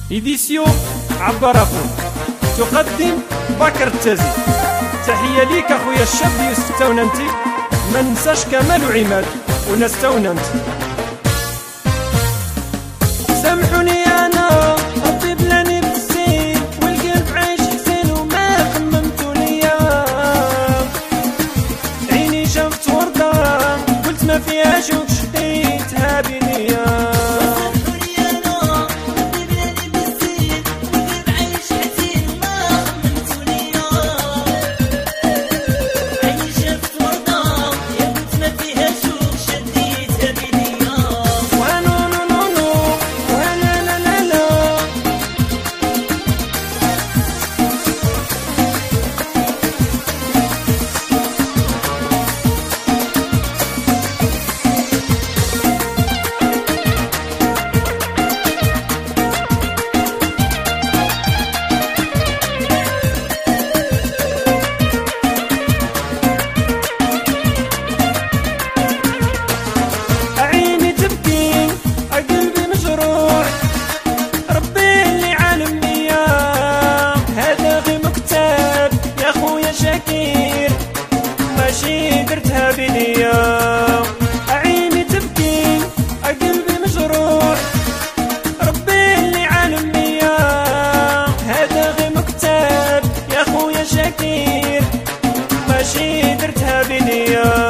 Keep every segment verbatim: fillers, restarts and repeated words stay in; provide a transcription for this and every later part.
إديسيون عبر أخوك تقدم بكر التازي. تحية ليك أخويا الشاب يوسف تاوننتي، ما ننساش كمال وعماد وناس تاوننتي. سامحوني أنا ربي بلاني بالزين، والقلب عايش حزين وما خممتو ليا. عيني شافت وردة قلت ما فيهاش وشديتها بنيا. ماشي درتها بنية، عيني تبكي قلبي مجروح، ربي اللي عالم بيا. هذا غير مكتاب يا خويا شاكير، ماشي درتها بنية.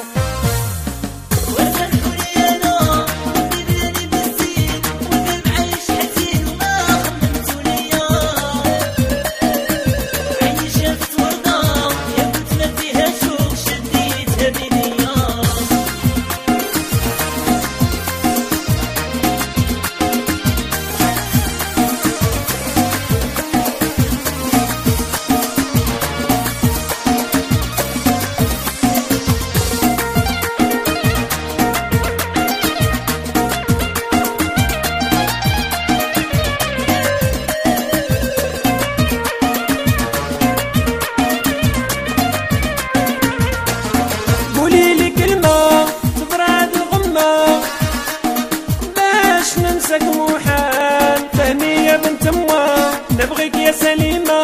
ننساك محال فهمي يا بنت امه، نبغيك يا سليمة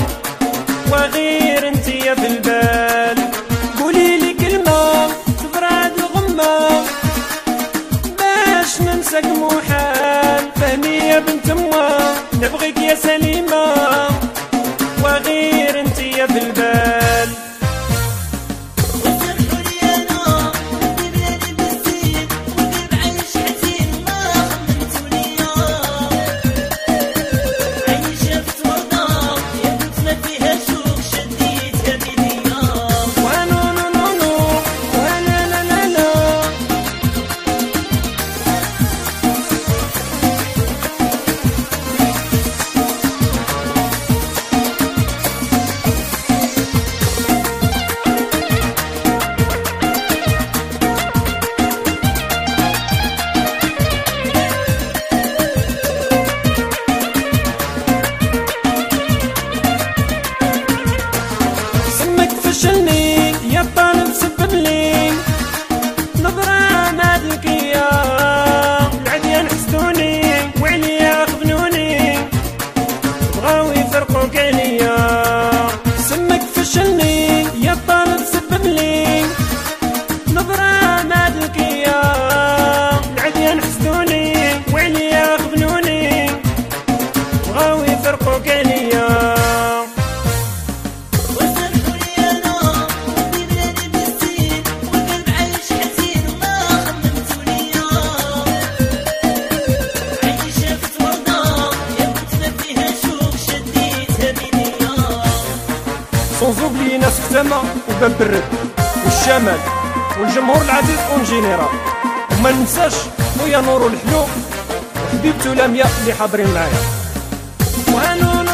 وغير انت يا في البال. قولي لي كلمة تبرد الغمة، باش ننساك محال فهمي يا بنت امه، نبغيك يا سليمة وغير انت يا في البال. فشلني يا طالب سبب لي نظرة ما ذكية، العديان حسدوني وعليا خذلوني بغاو يفرقوك عليا. سمك فشلني يا طالب سبب لي نظرة ما ذكية، العديان حسدوني وعليا خذلوني بغاو يفرقوك عليا. صوزوبلي ناس ختامة وباب الرد والشمال والجمهور العزيز اون جينيرال، وما ننساش خويا نور الحلو وحبيبتو لامية اللي حاضرين معايا.